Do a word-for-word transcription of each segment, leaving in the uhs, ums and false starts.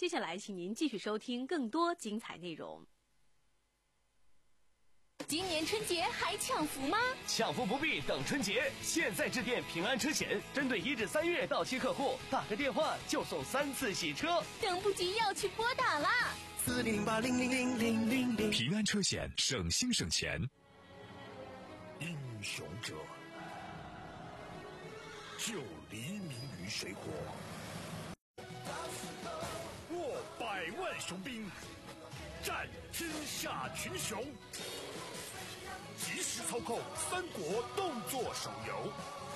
接下来请您继续收听更多精彩内容。 今年春节还抢福吗？ 抢福不必等春节，现在致电平安车险，针对一至三月到期客户，打个电话就送三次洗车， 等不及要去拨打啦！ 四零八零零零零零零， 平安车险，省心省钱。 英雄者，救黎民于水火，握百万雄兵，战天下群雄。即时操控三国动作手游，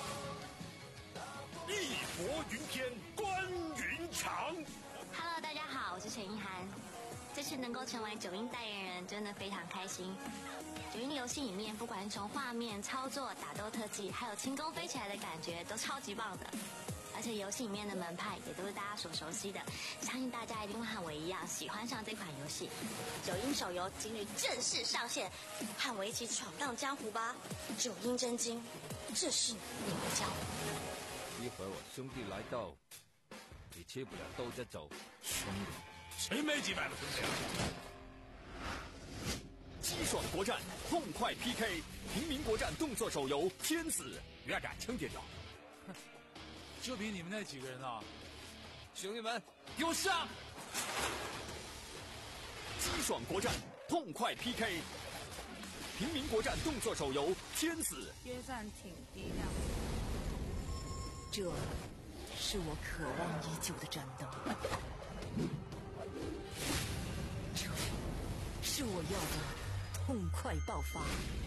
义薄云天，关云长。 Hello， 大家好，我是陈意涵。这次能够成为九阴代言人，真的非常开心。九阴游戏里面，不管是从画面、操作、打斗特技，还有轻功飞起来的感觉，都超级棒的。而且游戏里面的门派也都是大家所熟悉的，相信大家一定会和我一样喜欢上这款游戏。九阴手游今日正式上线，和我一起闯荡江湖吧！九阴真经，这是你的江湖。 一会儿我兄弟来到，你吃不了兜着走。 兄弟，谁没几百个兄弟啊？ 激爽国战，痛快 P K， 平民国战动作手游《天子》，越敢称点着。 就凭你们那几个人啊！ 兄弟们，给我上！ 激爽国战，痛快 P K， 平民国战动作手游《天子》。 约战挺低调。 这是我渴望已久的战斗，这是我要的痛快爆发，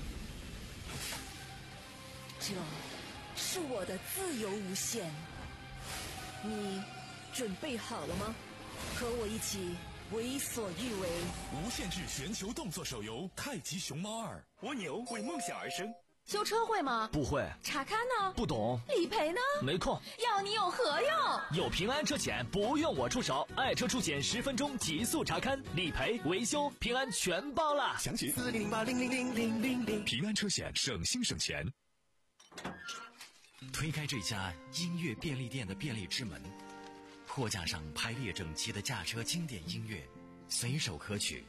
这是我的自由无限。你准备好了吗？和我一起为所欲为。 无限制全球动作手游《太极熊猫二》。 蜗牛为梦想而生。 修车会吗？ 不会。 查看呢？ 不懂。 理赔呢？ 没空。 要你有何用？ 有平安车险，不用我出手，爱车出险十分钟极速查看，理赔、维修，平安全包了。 详情四零八零零零零零零。 平安车险，省心省钱。 推开这家音乐便利店的便利之门，货架上排列整齐的驾车经典音乐，随手可取。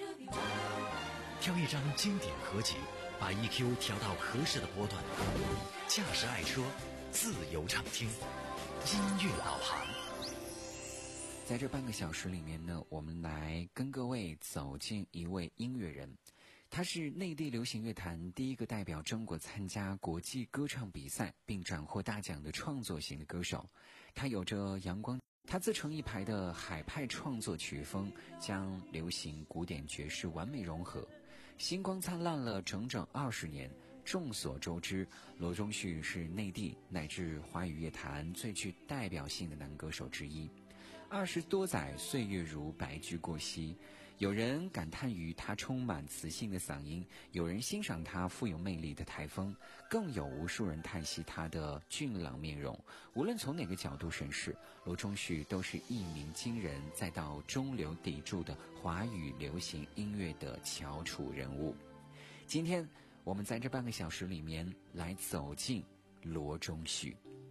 挑一张经典合集，把 E Q 调到合适的波段，驾驶爱车，自由畅听，音乐导航。 在这半个小时里面呢，我们来跟各位走进一位音乐人。他是内地流行乐坛第一个代表中国参加国际歌唱比赛并斩获大奖的创作型的歌手。他有着阳光，他自成一派的海派创作曲风，将流行、古典、爵士完美融合，星光灿烂了整整二十年。众所周知，罗中旭是内地乃至华语乐坛最具代表性的男歌手之一。二十多载岁月如白驹过隙，有人感叹于他充满磁性的嗓音，有人欣赏他富有魅力的台风，更有无数人叹息他的俊朗面容。无论从哪个角度审视，罗中旭都是一鸣惊人再到中流砥柱的华语流行音乐的翘楚人物。今天我们在这半个小时里面来走进罗中旭。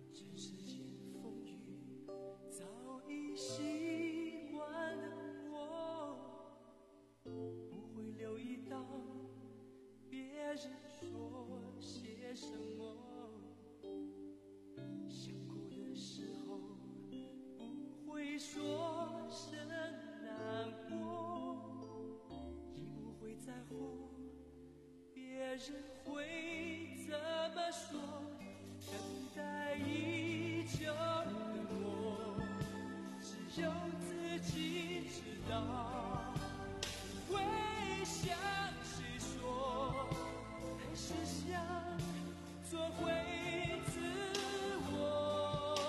说些什么？想哭的时候不会说声难过，也不会在乎别人会怎么说。等待已久的我，只有自己知道，会向谁说？还是想做回自我。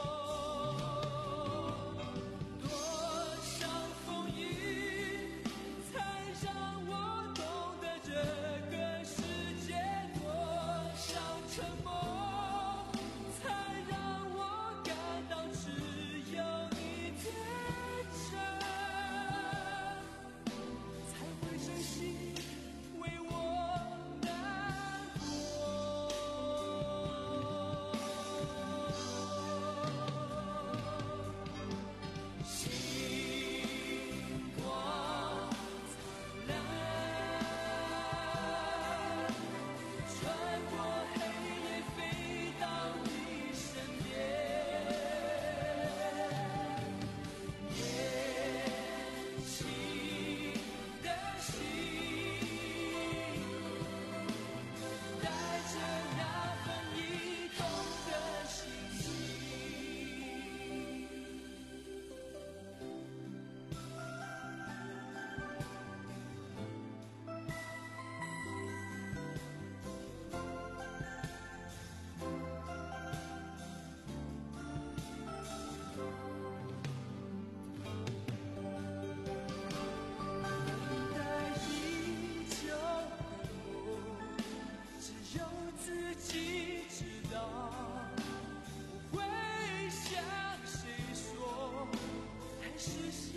多少风雨才让我懂得这个世界，多少沉默才让我感到只有一天真，才会珍惜为我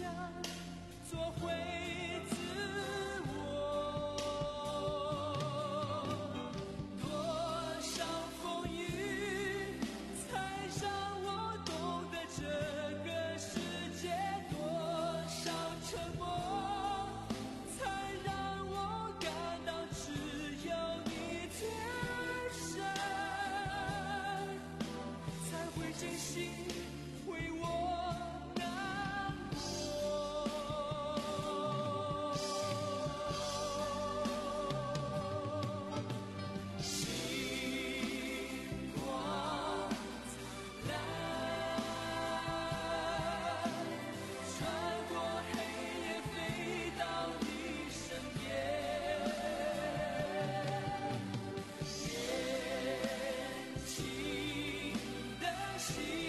做回自我。多少风雨才让我懂得这个世界，多少沉默才让我感到只有你最深，才会真心为我难过。星光灿烂，穿过黑夜飞到你身边，年轻的心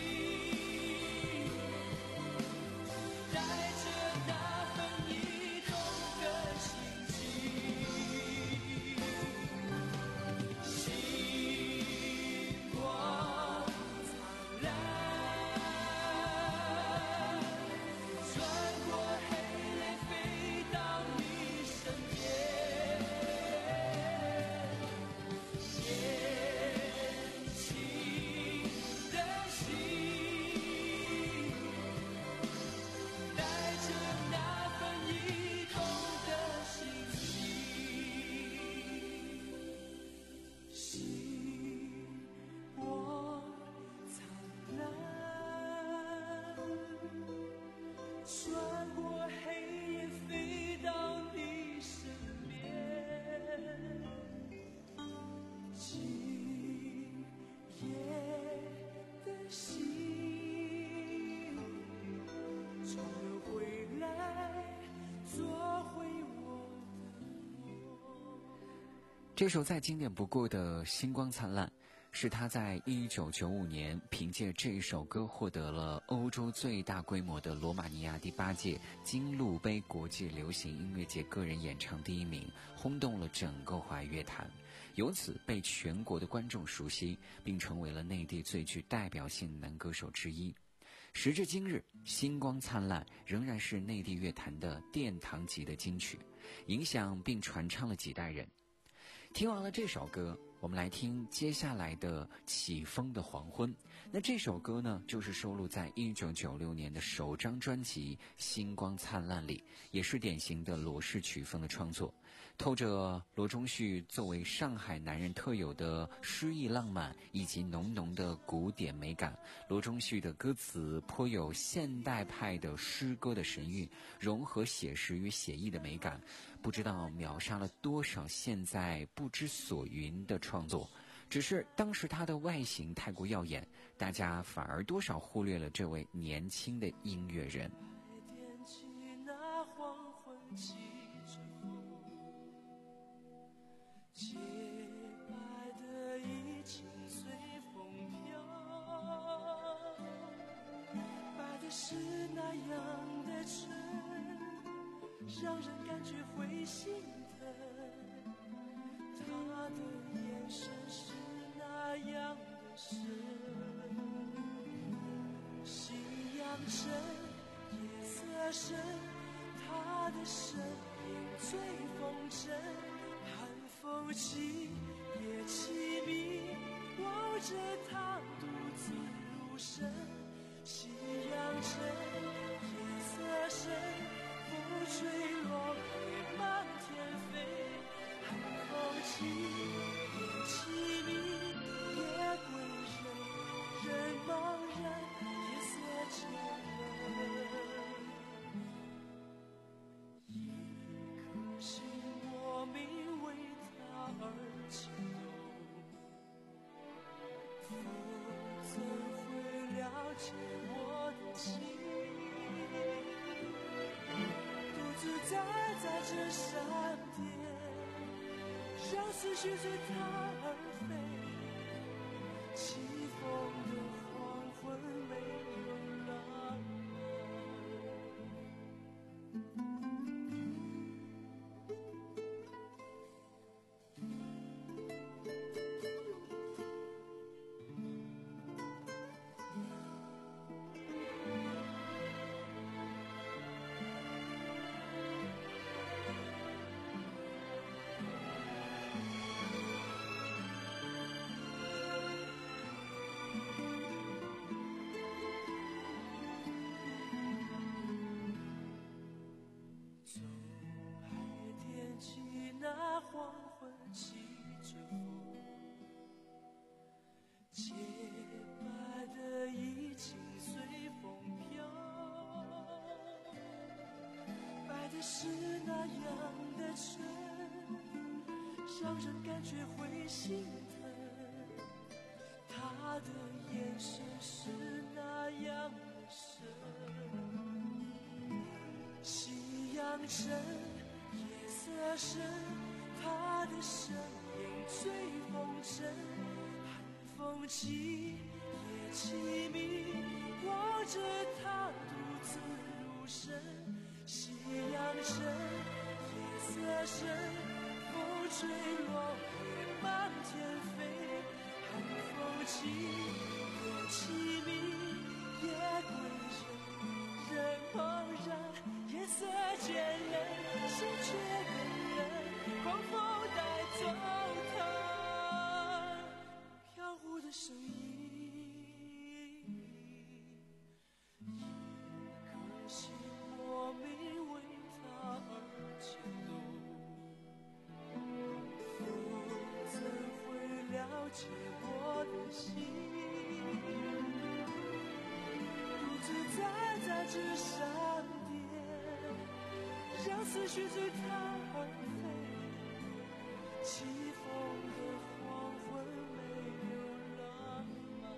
带着那份驿动的心情，星光灿烂，穿过黑夜飞到你身边，年轻的心带着那份驿动的心情，星光灿烂，穿过黑夜飞到你身边，今夜的心终又回来做回我的我。 这首再经典不过的《星光灿烂》，是他在一九九五年凭借这一首歌获得了欧洲最大规模的罗马尼亚第八届金鹿杯国际流行音乐节个人演唱第一名，轰动了整个华语乐坛，由此被全国的观众熟悉，并成为了内地最具代表性男歌手之一。时至今日，《星光灿烂》仍然是内地乐坛的殿堂级的金曲，影响并传唱了几代人。听完了这首歌，我们来听接下来的《起风的黄昏》。那这首歌呢，就是收录在一九九六年的首张专辑《星光灿烂》里，也是典型的罗氏曲风的创作，透着罗中旭作为上海男人特有的诗意浪漫以及浓浓的古典美感。罗中旭的歌词颇有现代派的诗歌的神韵，融合写实与写意的美感，不知道秒杀了多少现在不知所云的创作。只是当时他的外形太过耀眼，大家反而多少忽略了这位年轻的音乐人。 点起那黄昏起着风，洁白的衣襟随风飘，白的是那样的纯，让人感觉会心疼。他的眼神是那样的深，夕阳沉，夜色深，他的身影最风尘，寒风起，夜凄迷，望着他独自入神，夕阳沉，夜色深，风吹落叶满天飞，寒风起，夜凄迷，夜归人，人茫然，夜色沉沦。一颗心莫名为他而牵动，风怎会了解我的心？独自待在这山巅，让思绪随他而飞，起风的黄昏没有浪着风，洁白的衣襟随风飘，白的是那样的纯，让人感觉会心疼。他的眼神是那样的深，夕阳沉，夜色深，他的身影随风筝，寒风起，夜凄迷，望着他独自入神。夕阳沉，夜色深，风吹落叶满天飞，寒风起，夜凄迷，夜归人，人茫然，夜色渐冷，心却更冷，狂风带走他飘忽的声音，一颗心莫名为他而牵动，又怎会了解我的心，独自站在这山巅，让思绪随他而飞，起风的黄昏没有浪漫。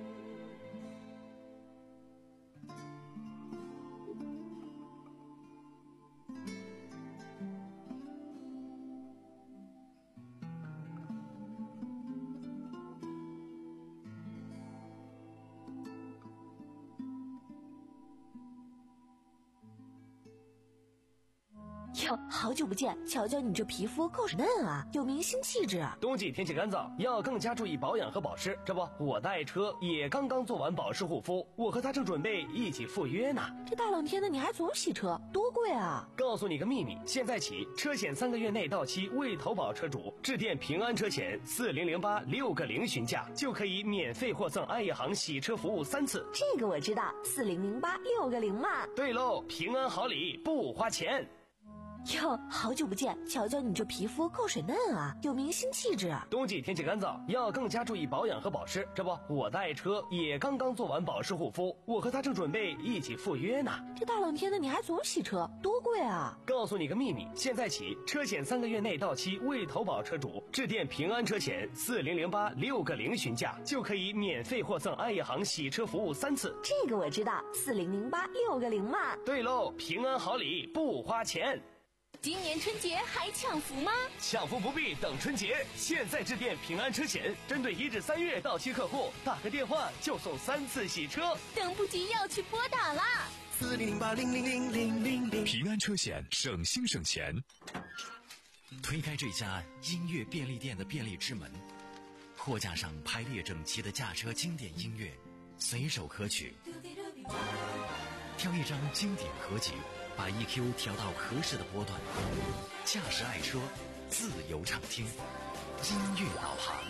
哟，好久不见，瞧瞧你这皮肤够嫩啊，有明星气质。 冬季天气干燥，要更加注意保养和保湿。这不，我的爱车也刚刚做完保湿护肤，我和他正准备一起赴约呢。 这大冷天的你还总洗车，多贵啊！ 告诉你个秘密，现在起车险三个月内到期未投保车主，致电平安车险四零零八六个零询价，就可以免费获赠爱业行洗车服务三次。 这个我知道，四零零八六个零嘛。 对喽，平安好礼不花钱。 哟，好久不见，瞧瞧你这皮肤够水嫩啊，有明星气质。 冬季天气干燥，要更加注意保养和保湿。这不，我的爱车也刚刚做完保湿护肤，我和他正准备一起赴约呢。 这大冷天的你还总洗车，多贵啊！ 告诉你个秘密，现在起车险三个月内到期未投保车主，致电平安车险四零零八六个零询价，就可以免费获赠爱业行洗车服务三次。 这个我知道，四零零八六个零嘛。 对喽，平安好礼不花钱。 今年春节还抢福吗？ 抢福不必等春节，现在致电平安车险，针对一至三月到期客户，打个电话就送三次洗车。 等不及要去拨打啦！ 四零零八零零零零零零。 平安车险，省心省钱。 推开这家音乐便利店的便利之门，货架上排列整齐的驾车经典音乐，随手可取。挑一张经典合集，把 E Q 调到合适的波段，驾驶爱车，自由畅听，音乐导航。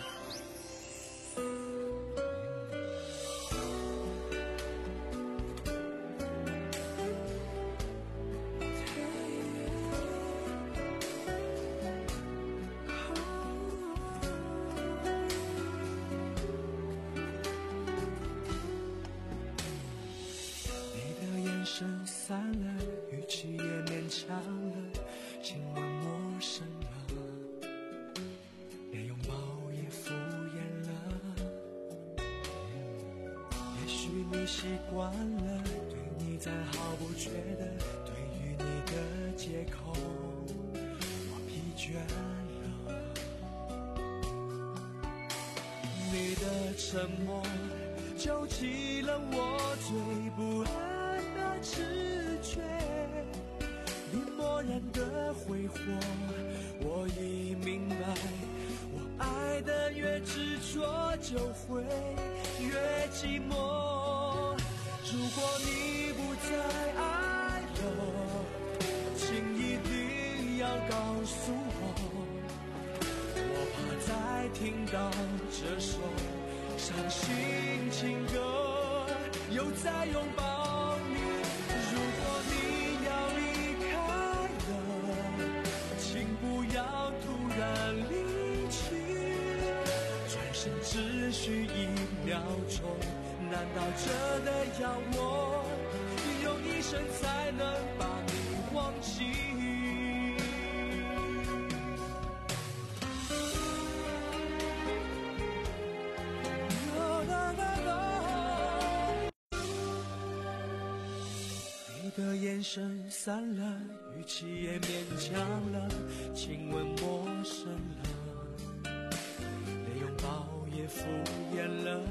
身散了，语气也勉强了，亲吻陌生了，连拥抱也敷衍了。也许你习惯了，对你再毫不觉得，对于你的借口我疲倦了。你的沉默揪起了我最不安直觉，你漠然的挥霍，我已明白，我爱的越执着就会越寂寞。如果你不再爱了，请一定要告诉我，我怕再听到这首伤心情歌又再拥抱你。如果你要离开了，请不要突然离去， 生只需一秒钟，难道真的要我用一生才能把你忘记？你的眼神散了，语气也勉强了，亲吻陌生了，连拥抱也敷衍了。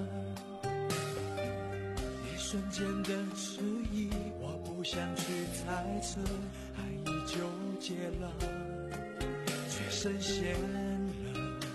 一瞬间的迟疑，我不想去猜测，爱已纠结了，却深陷了。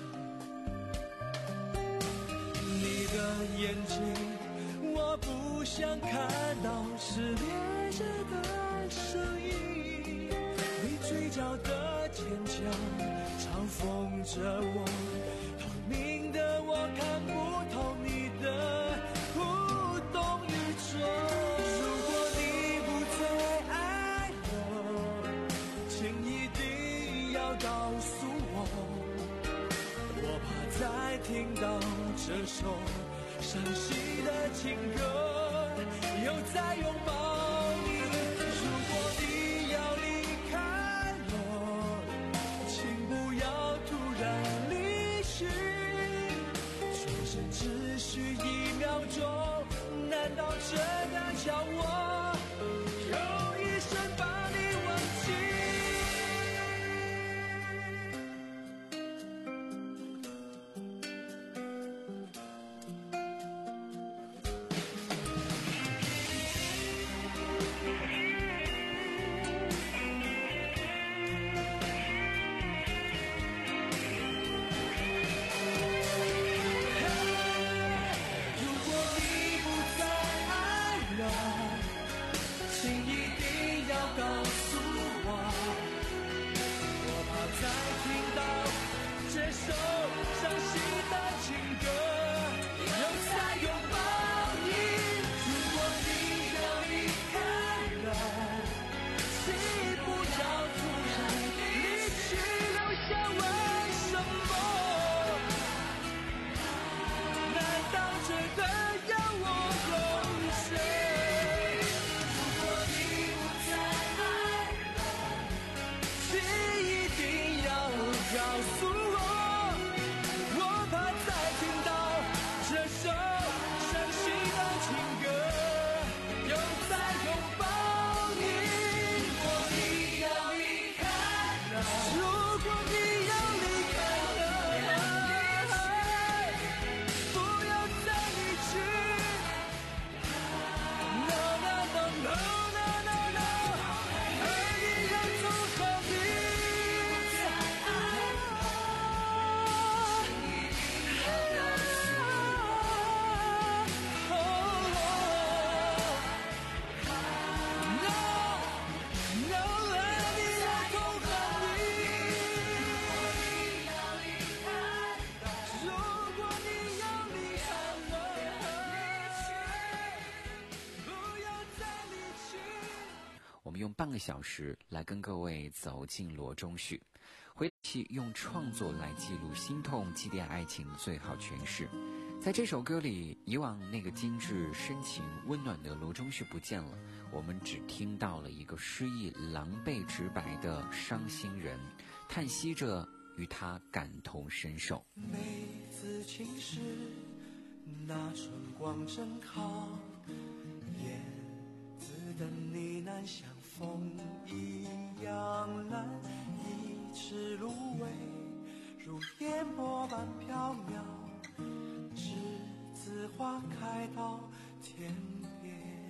你的眼睛我不想看到是恋着的声音，你嘴角的坚强嘲讽着我，透明的我看不透你的无动于衷。如果你不再爱了，请一定要告诉我，我怕再听到这首伤心的情歌又在拥抱你。如果你要离开了，请不要突然离去，转身只需一秒钟，难道真的叫我用一生把你忘记？ 用半个小时来跟各位走进罗中旭，回去用创作来记录心痛祭奠爱情的最好诠释。在这首歌里，以往那个精致深情温暖的罗中旭不见了，我们只听到了一个失意狼狈直白的伤心人，叹息着与他感同身受。 每次情诗那春光正好，叶子的呢喃像风一样蓝，一池芦苇如烟波般飘渺，栀子花开到天边。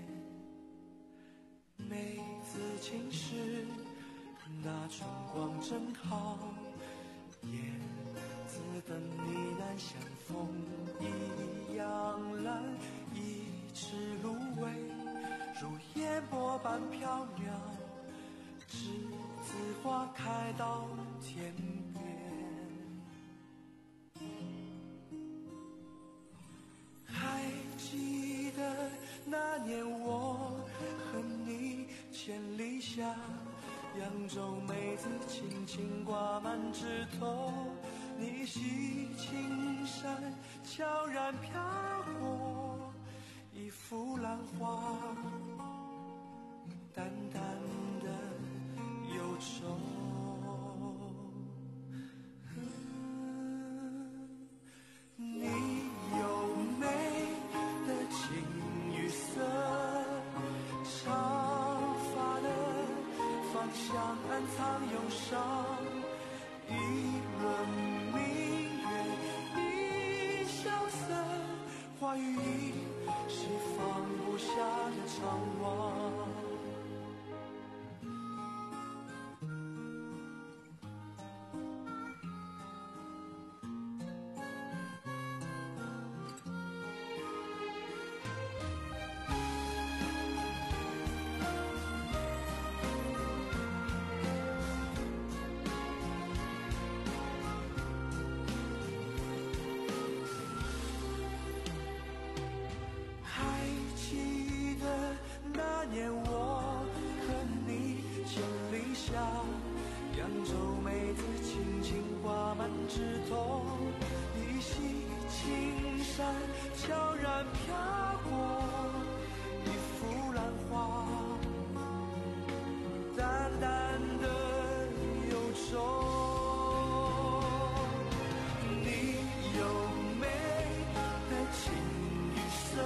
每次情诗那春光正好，叶子的呢喃像风一样蓝，一池芦苇如烟波般飘渺，栀子花开到天边。还记得那年我和你千里下，扬州梅子轻轻挂满枝头， 你洗青山悄然飘过一幅兰花，淡淡的忧愁。你有美的青玉色，长发的芳香暗藏忧伤，一轮明月一萧瑟，花语里是放不下的怅惘。悄然飘过一幅兰花，淡淡的忧愁。你有美的青玉色，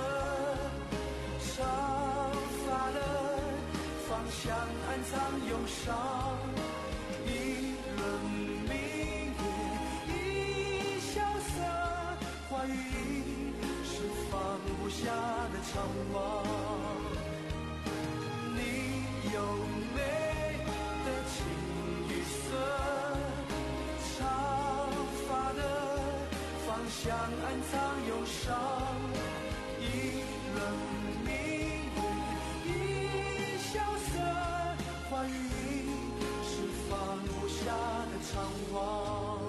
长发的芳香暗藏忧伤，一轮明月一萧瑟，花语放不下的怅惘。你有美的青玉色，长发的芳香暗藏忧伤，一轮明月一萧瑟，花语里是放不下的怅惘。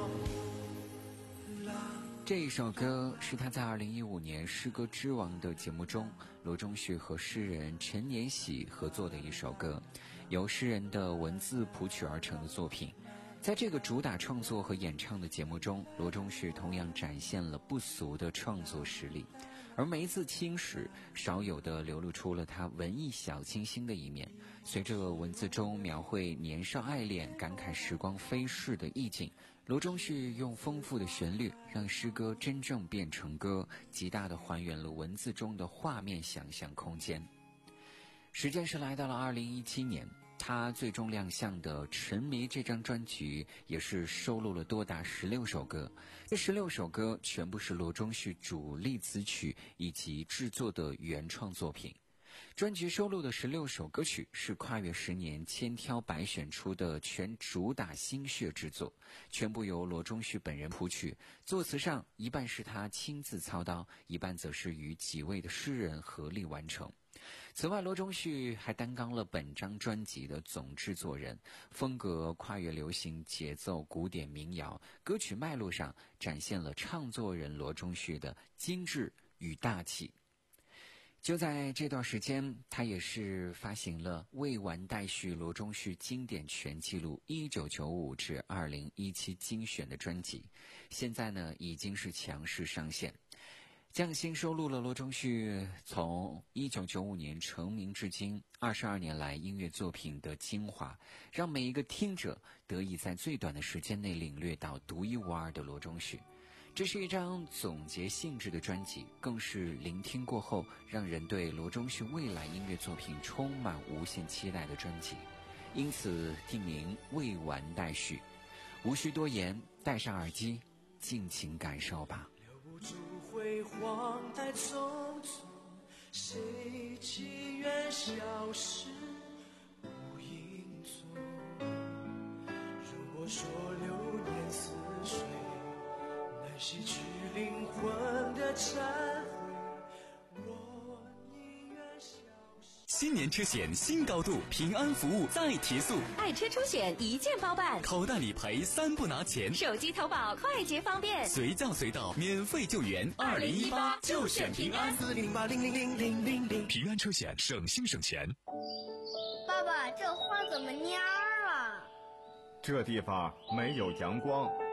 这一首歌是他在二零一五年诗歌之王的节目中，罗中旭和诗人陈年喜合作的一首歌，由诗人的文字谱曲而成的作品。在这个主打创作和演唱的节目中，罗中旭同样展现了不俗的创作实力，而每一次听时少有地流露出了他文艺小清新的一面。随着文字中描绘年少爱恋、感慨时光飞逝的意境，罗中旭用丰富的旋律让诗歌真正变成歌，极大地还原了文字中的画面想象空间。时间是来到了二零一七年，他最终亮相的《沉迷》这张专辑也是收录了多达十六首歌，这十六首歌全部是罗中旭主力词曲以及制作的原创作品。专辑收录的十六首歌曲是跨越十年千挑百选出的全主打心血之作，全部由罗中旭本人谱曲，作词上一半是他亲自操刀，一半则是与几位的诗人合力完成。此外，罗中旭还担纲了本张专辑的总制作人，风格跨越流行、节奏、古典、民谣，歌曲脉络上展现了唱作人罗中旭的精致与大气。就在这段时间，他也是发行了未完待续罗中旭经典全记录一九九五至二零一七精选的专辑，现在呢已经是强势上线。匠心收录了罗中旭从一九九五年成名至今二十二年来音乐作品的精华，让每一个听者得以在最短的时间内领略到独一无二的罗中旭。这是一张总结性质的专辑，更是聆听过后让人对罗中旭未来音乐作品充满无限期待的专辑，因此定名未完待续。无需多言，戴上耳机尽情感受吧。 留不住辉煌太匆匆，谁祈愿消失无影踪？如果说流年似水，难洗去灵魂的忏悔。若宁愿消失。 新年车险新高度，平安服务再提速， 爱车出险一键包办， 口袋理赔三不拿钱， 手机投保快捷方便， 随叫随到免费救援。二零一八就选平安， 四零八零零零零零零。 平安车险，省心省钱。 爸爸，这花怎么蔫了？ 这地方没有阳光，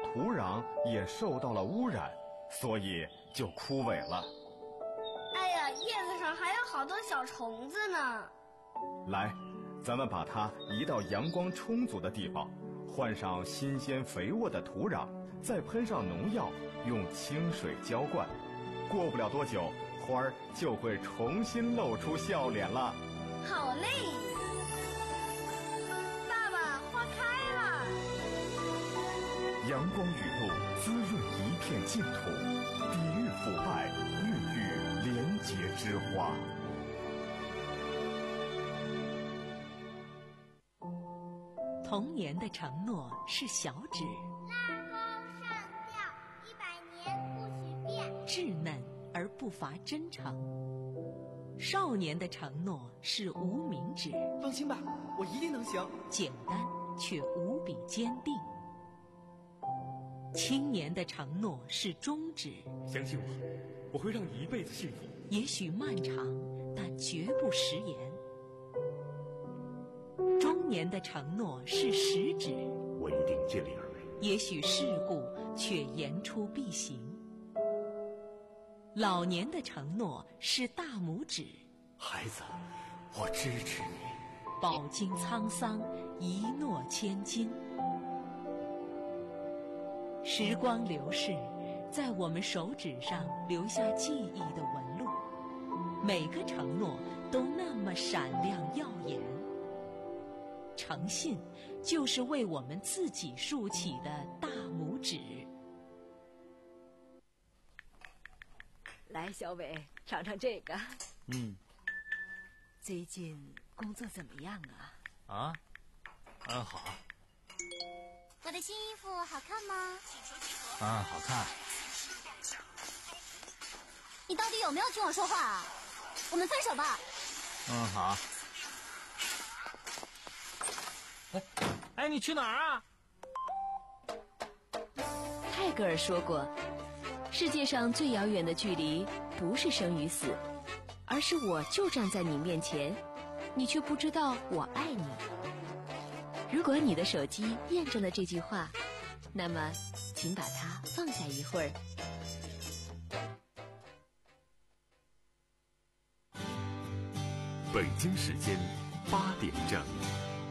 土壤也受到了污染，所以就枯萎了。 哎呀，叶子上还有好多小虫子呢。 来，咱们把它移到阳光充足的地方，换上新鲜肥沃的土壤，再喷上农药，用清水浇灌。过不了多久，花儿就会重新露出笑脸了。 好嘞！爸爸，花开了！ 阳光雨露滋润一片净土，抵御腐败，孕育廉洁之花。 童年的承诺是小指， 拉钩上吊，一百年不许变。 稚嫩而不乏真诚。少年的承诺是无名指， 放心吧，我一定能行。 简单却无比坚定。青年的承诺是中指， 相信我，我会让你一辈子幸福。 也许漫长，但绝不食言。中年的承诺是食指， 我一定尽力而为。 也许世故，却言出必行。老年的承诺是大拇指， 孩子，我支持你。 饱经沧桑，一诺千金。时光流逝，在我们手指上留下记忆的纹路，每个承诺都那么闪亮耀眼。诚信就是为我们自己竖起的大拇指。 来，小伟，尝尝这个。 嗯。 最近工作怎么样啊？ 啊，嗯，好。 我的新衣服好看吗？ 嗯，好看。 你到底有没有听我说话啊？我们分手吧。 嗯，好。哎，哎，你去哪儿啊？ 泰戈尔说过，世界上最遥远的距离不是生与死，而是我就站在你面前，你却不知道我爱你。如果你的手机验证了这句话，那么请把它放下一会儿。 北京时间八点整。